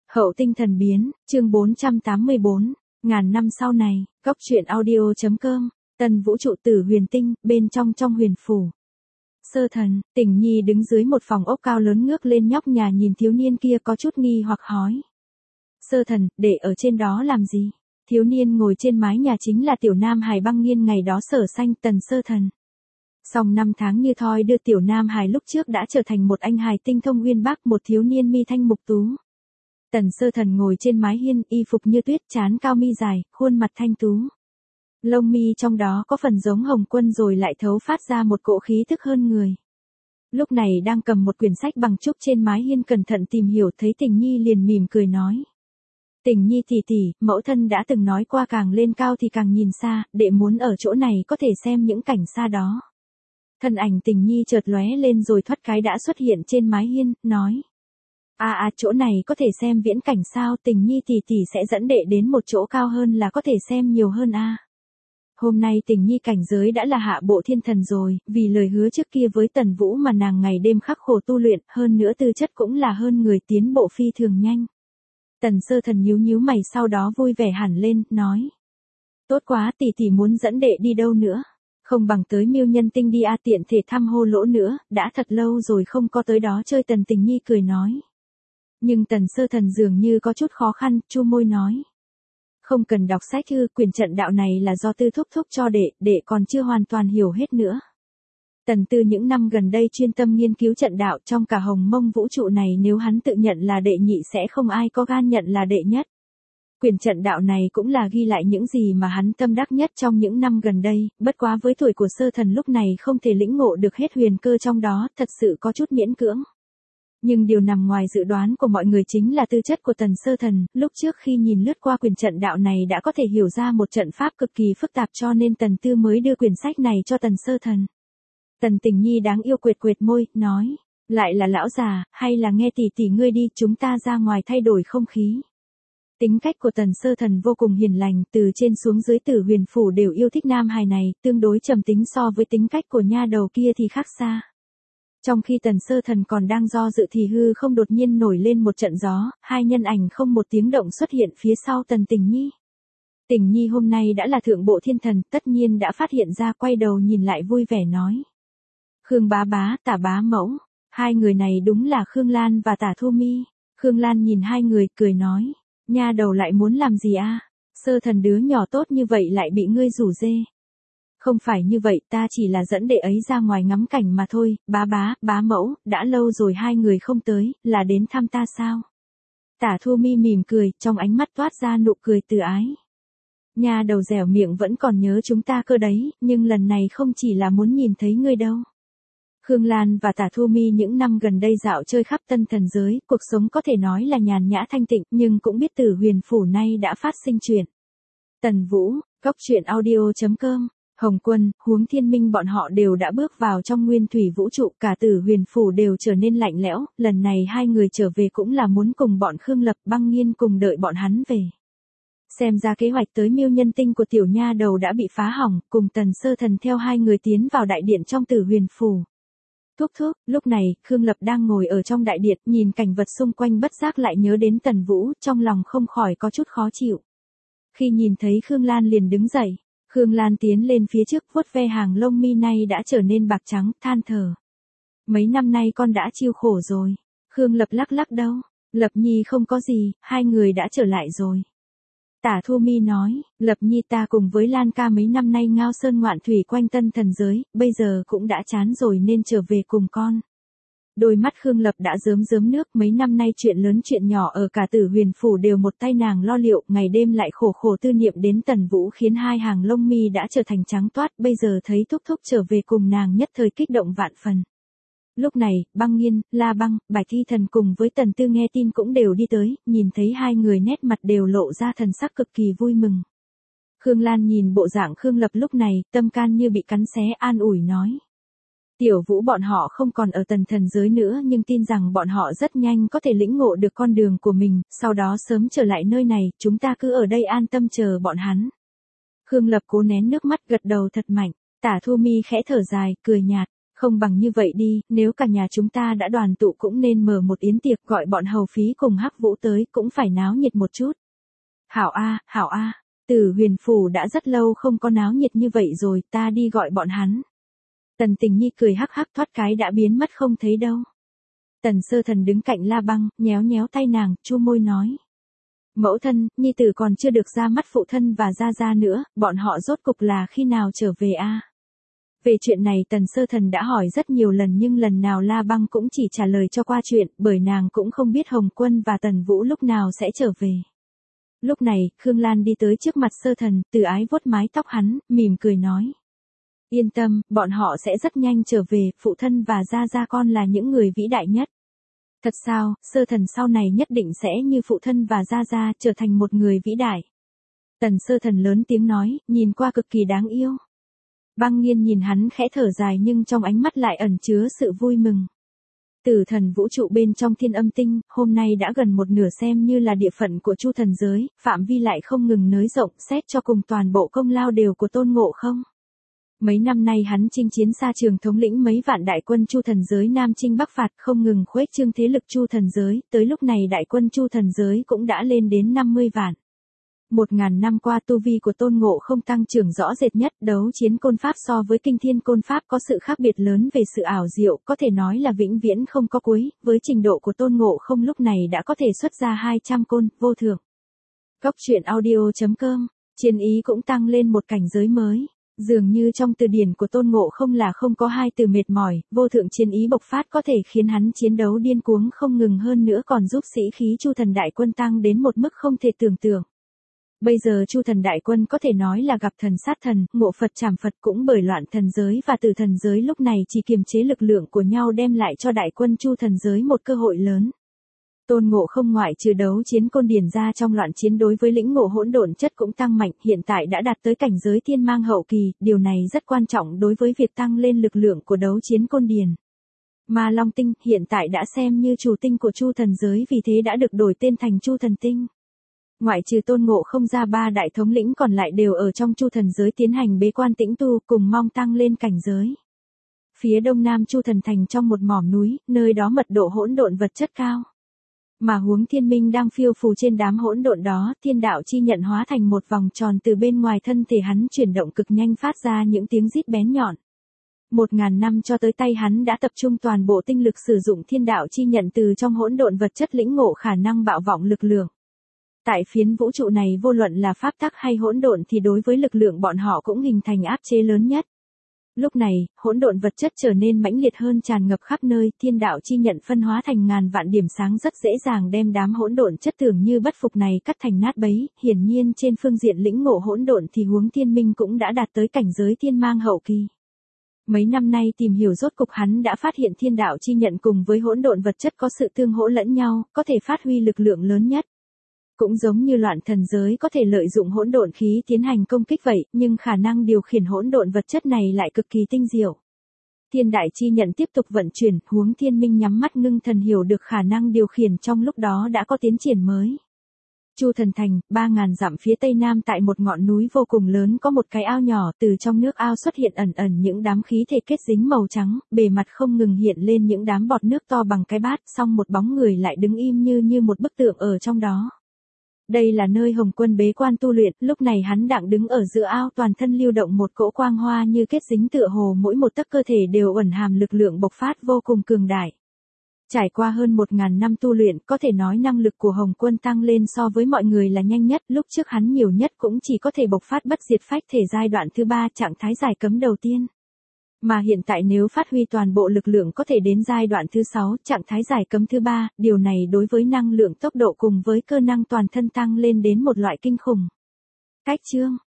Hậu tinh thần biến, chương 484, ngàn năm sau này, góc truyện audio.com, Tần vũ trụ tử huyền tinh, bên trong huyền phủ. Sơ thần, Tình Nhi đứng dưới một phòng ốc cao lớn ngước lên nhóc nhà nhìn thiếu niên kia có chút nghi hoặc hỏi. Sơ thần, để ở trên đó làm gì? Thiếu niên ngồi trên mái nhà chính là tiểu nam hài Băng Nghiên ngày đó Sở Xanh. Tần sơ thần. Song năm tháng như thoi đưa tiểu nam hài lúc trước đã trở thành một anh hài tinh thông uyên bác, một thiếu niên mi thanh mục tú. Tần sơ thần ngồi trên mái hiên, y phục như tuyết, trán cao mi dài, khuôn mặt thanh tú. Lông mi trong đó có phần giống Hồng Quân rồi lại thấu phát ra một cỗ khí thức hơn người. Lúc này đang cầm một quyển sách bằng trúc trên mái hiên cẩn thận tìm hiểu, thấy Tình Nhi liền mỉm cười nói. Tình Nhi tỷ tỷ, mẫu thân đã từng nói qua càng lên cao thì càng nhìn xa, đệ muốn ở chỗ này có thể xem những cảnh xa đó. Thân ảnh Tình Nhi chợt lóe lên rồi thoát cái đã xuất hiện trên mái hiên, nói. Chỗ này có thể xem viễn cảnh sao? Tình Nhi tỷ tỷ sẽ dẫn đệ đến một chỗ cao hơn là có thể xem nhiều hơn a. Hôm nay Tình Nhi cảnh giới đã là hạ bộ thiên thần rồi, vì lời hứa trước kia với Tần Vũ mà nàng ngày đêm khắc khổ tu luyện, hơn nữa tư chất cũng là hơn người, tiến bộ phi thường nhanh. Tần sơ thần nhíu mày sau đó vui vẻ hẳn lên, nói. Tốt quá, tỷ tỷ muốn dẫn đệ đi đâu nữa? Không bằng tới Miêu Nhân Tinh đi tiện thể thăm Hô Lỗ nữa, đã thật lâu rồi không có tới đó chơi. Tần Tình Nhi cười nói. Nhưng Tần sơ thần dường như có chút khó khăn, chu môi nói. Không cần đọc sách thư, quyền trận đạo này là do Tư thúc thúc cho đệ còn chưa hoàn toàn hiểu hết nữa. Tần Tư những năm gần đây chuyên tâm nghiên cứu trận đạo, trong cả hồng mông vũ trụ này nếu hắn tự nhận là đệ nhị sẽ không ai có gan nhận là đệ nhất. Quyền trận đạo này cũng là ghi lại những gì mà hắn tâm đắc nhất trong những năm gần đây, bất quá với tuổi của sơ thần lúc này không thể lĩnh ngộ được hết huyền cơ trong đó, thật sự có chút miễn cưỡng. Nhưng điều nằm ngoài dự đoán của mọi người chính là tư chất của Tần sơ thần, lúc trước khi nhìn lướt qua quyền trận đạo này đã có thể hiểu ra một trận pháp cực kỳ phức tạp, cho nên Tần Tư mới đưa quyển sách này cho Tần sơ thần. Tần Tình Nhi đáng yêu quệt môi, nói, lại là lão già, hay là nghe tỷ tỷ ngươi đi, chúng ta ra ngoài thay đổi không khí. Tính cách của Tần sơ thần vô cùng hiền lành, từ trên xuống dưới Tử Huyền phủ đều yêu thích nam hài này, tương đối trầm tính so với tính cách của nha đầu kia thì khác xa. Trong khi Tần sơ thần còn đang do dự thì hư không đột nhiên nổi lên một trận gió, hai nhân ảnh không một tiếng động xuất hiện phía sau Tần Tình Nhi. Tình Nhi hôm nay đã là thượng bộ thiên thần, tất nhiên đã phát hiện ra, quay đầu nhìn lại vui vẻ nói. Khương bá bá, Tả bá mẫu, hai người này đúng là Khương Lan và Tả Thu Mi. Khương Lan nhìn hai người, cười nói, nha đầu lại muốn làm gì Sơ thần đứa nhỏ tốt như vậy lại bị ngươi rủ rê. Không phải như vậy, ta chỉ là dẫn đệ ấy ra ngoài ngắm cảnh mà thôi. Bá mẫu, đã lâu rồi hai người không tới, là đến thăm ta sao? Tả Thu Mi mỉm cười, trong ánh mắt toát ra nụ cười từ ái. Nha đầu dẻo miệng vẫn còn nhớ chúng ta cơ đấy, nhưng lần này không chỉ là muốn nhìn thấy ngươi đâu. Khương Lan và Tả Thu Mi những năm gần đây dạo chơi khắp tân thần giới, cuộc sống có thể nói là nhàn nhã thanh tịnh, nhưng cũng biết Tử Huyền phủ nay đã phát sinh chuyện. Tần Vũ, góc truyện audio.com, Hồng Quân, Huống Thiên Minh bọn họ đều đã bước vào trong nguyên thủy vũ trụ, cả Tử Huyền phủ đều trở nên lạnh lẽo, lần này hai người trở về cũng là muốn cùng bọn Khương Lập, Băng Nghiên cùng đợi bọn hắn về. Xem ra kế hoạch tới Miêu Nhân Tinh của tiểu nha đầu đã bị phá hỏng, cùng Tần sơ thần theo hai người tiến vào đại điện trong Tử Huyền phủ. Thúc, lúc này, Khương Lập đang ngồi ở trong đại điện, nhìn cảnh vật xung quanh bất giác lại nhớ đến Tần Vũ, trong lòng không khỏi có chút khó chịu. Khi nhìn thấy Khương Lan liền đứng dậy, Khương Lan tiến lên phía trước vuốt ve hàng lông mi nay đã trở nên bạc trắng, than thở. Mấy năm nay con đã chịu khổ rồi. Khương Lập lắc đầu, Lập Nhi không có gì, hai người đã trở lại rồi. Tả Thu Mi nói, Lập Nhi ta cùng với Lan ca mấy năm nay ngao sơn ngoạn thủy quanh tân thần giới, bây giờ cũng đã chán rồi nên trở về cùng con. Đôi mắt Khương Lập đã rớm nước, mấy năm nay chuyện lớn chuyện nhỏ ở cả Tử Huyền phủ đều một tay nàng lo liệu, ngày đêm lại khổ tư niệm đến Tần Vũ khiến hai hàng lông mi đã trở thành trắng toát, bây giờ thấy thúc trở về cùng nàng nhất thời kích động vạn phần. Lúc này, Băng Nghiên, La Băng, Bạch Thi Thần cùng với Tần Tư nghe tin cũng đều đi tới, nhìn thấy hai người nét mặt đều lộ ra thần sắc cực kỳ vui mừng. Khương Lan nhìn bộ dạng Khương Lập lúc này, tâm can như bị cắn xé, an ủi nói. Tiểu Vũ bọn họ không còn ở tần thần giới nữa, nhưng tin rằng bọn họ rất nhanh có thể lĩnh ngộ được con đường của mình, sau đó sớm trở lại nơi này, chúng ta cứ ở đây an tâm chờ bọn hắn. Khương Lập cố nén nước mắt gật đầu thật mạnh, Tả Thu Mi khẽ thở dài, cười nhạt. Không bằng như vậy đi, nếu cả nhà chúng ta đã đoàn tụ cũng nên mở một yến tiệc, gọi bọn hầu phí cùng Hắc Vũ tới, cũng phải náo nhiệt một chút. Hảo a, Tử Huyền phủ đã rất lâu không có náo nhiệt như vậy rồi, ta đi gọi bọn hắn. Tần Tình Nhi cười hắc hắc thoát cái đã biến mất không thấy đâu. Tần Sơ Thần đứng cạnh La Băng, nhéo nhéo tay nàng, chu môi nói. Mẫu thân, nhi tử còn chưa được ra mắt phụ thân và gia gia nữa, bọn họ rốt cục là khi nào trở về a? Về chuyện này Tần Sơ Thần đã hỏi rất nhiều lần nhưng lần nào La Băng cũng chỉ trả lời cho qua chuyện, bởi nàng cũng không biết Hồng Quân và Tần Vũ lúc nào sẽ trở về. Lúc này, Khương Lan đi tới trước mặt Sơ Thần, từ ái vuốt mái tóc hắn, mỉm cười nói. Yên tâm, bọn họ sẽ rất nhanh trở về, phụ thân và gia gia con là những người vĩ đại nhất. Thật sao, Sơ Thần sau này nhất định sẽ như phụ thân và gia gia trở thành một người vĩ đại. Tần Sơ Thần lớn tiếng nói, nhìn qua cực kỳ đáng yêu. Băng Nghiên nhìn hắn khẽ thở dài nhưng trong ánh mắt lại ẩn chứa sự vui mừng. Tử thần vũ trụ bên trong Thiên Âm Tinh, hôm nay đã gần một nửa xem như là địa phận của Chu thần giới, phạm vi lại không ngừng nới rộng, xét cho cùng toàn bộ công lao đều của Tôn Ngộ Không. Mấy năm nay hắn chinh chiến xa trường thống lĩnh mấy vạn đại quân Chu thần giới Nam chinh Bắc phạt không ngừng khuếch trương thế lực Chu thần giới, tới lúc này đại quân Chu thần giới cũng đã lên đến 50 vạn. 1000 năm qua tu vi của Tôn Ngộ Không tăng trưởng rõ rệt nhất, đấu chiến côn pháp so với kinh thiên côn pháp có sự khác biệt lớn về sự ảo diệu, có thể nói là vĩnh viễn không có cuối, với trình độ của Tôn Ngộ Không lúc này đã có thể xuất ra 200 côn, vô thượng. Góc truyện audio.com, chiến ý cũng tăng lên một cảnh giới mới. Dường như trong từ điển của Tôn Ngộ Không là không có hai từ mệt mỏi, vô thượng chiến ý bộc phát có thể khiến hắn chiến đấu điên cuống không ngừng hơn nữa còn giúp sĩ khí Chu thần đại quân tăng đến một mức không thể tưởng tượng. Bây giờ Chu thần đại quân có thể nói là gặp thần sát thần, ngộ Phật trảm Phật cũng bởi loạn thần giới và tử thần giới lúc này chỉ kiềm chế lực lượng của nhau đem lại cho đại quân Chu thần giới một cơ hội lớn. Tôn Ngộ Không ngoại trừ đấu chiến côn điển ra trong loạn chiến đối với lĩnh ngộ hỗn độn chất cũng tăng mạnh, hiện tại đã đạt tới cảnh giới thiên mang hậu kỳ, điều này rất quan trọng đối với việc tăng lên lực lượng của đấu chiến côn điển. Ma Long Tinh hiện tại đã xem như chủ tinh của Chu thần giới vì thế đã được đổi tên thành Chu thần tinh. Ngoại trừ Tôn Ngộ Không ra ba đại thống lĩnh còn lại đều ở trong Chu thần giới tiến hành bế quan tĩnh tu cùng mong tăng lên cảnh giới. Phía đông nam Chu thần thành trong một mỏm núi, nơi đó mật độ hỗn độn vật chất cao. Mà Huống Thiên Minh đang phiêu phù trên đám hỗn độn đó, thiên đạo chi nhận hóa thành một vòng tròn từ bên ngoài thân thể hắn chuyển động cực nhanh phát ra những tiếng rít bén nhọn. 1000 năm cho tới tay hắn đã tập trung toàn bộ tinh lực sử dụng thiên đạo chi nhận từ trong hỗn độn vật chất lĩnh ngộ khả năng bạo vọng lực lượng. Tại phiến vũ trụ này vô luận là pháp tắc hay hỗn độn thì đối với lực lượng bọn họ cũng hình thành áp chế lớn nhất. Lúc này, hỗn độn vật chất trở nên mãnh liệt hơn tràn ngập khắp nơi, thiên đạo chi nhận phân hóa thành ngàn vạn điểm sáng rất dễ dàng đem đám hỗn độn chất tưởng như bất phục này cắt thành nát bấy, hiển nhiên trên phương diện lĩnh ngộ hỗn độn thì Huống Thiên Minh cũng đã đạt tới cảnh giới thiên mang hậu kỳ. Mấy năm nay tìm hiểu rốt cục hắn đã phát hiện thiên đạo chi nhận cùng với hỗn độn vật chất có sự tương hỗ lẫn nhau, có thể phát huy lực lượng lớn nhất. Cũng giống như loạn thần giới có thể lợi dụng hỗn độn khí tiến hành công kích vậy, nhưng khả năng điều khiển hỗn độn vật chất này lại cực kỳ tinh diệu. Thiên đại chi nhận tiếp tục vận chuyển, Huống Thiên Minh nhắm mắt ngưng thần hiểu được khả năng điều khiển trong lúc đó đã có tiến triển mới. Chu thần thành, 3000 dặm phía tây nam tại một ngọn núi vô cùng lớn có một cái ao nhỏ, từ trong nước ao xuất hiện ẩn ẩn những đám khí thể kết dính màu trắng, bề mặt không ngừng hiện lên những đám bọt nước to bằng cái bát, song một bóng người lại đứng im như một bức tượng ở trong đó. Đây là nơi Hồng Quân bế quan tu luyện, lúc này hắn đang đứng ở giữa ao toàn thân lưu động một cỗ quang hoa như kết dính tựa hồ mỗi một tấc cơ thể đều ẩn hàm lực lượng bộc phát vô cùng cường đại. Trải qua hơn 1000 năm tu luyện, có thể nói năng lực của Hồng Quân tăng lên so với mọi người là nhanh nhất, lúc trước hắn nhiều nhất cũng chỉ có thể bộc phát bất diệt phách thể giai đoạn thứ 3 trạng thái giải cấm đầu tiên. Mà hiện tại nếu phát huy toàn bộ lực lượng có thể đến giai đoạn thứ 6, trạng thái giải cấm thứ 3, điều này đối với năng lượng tốc độ cùng với cơ năng toàn thân tăng lên đến một loại kinh khủng. Cách chương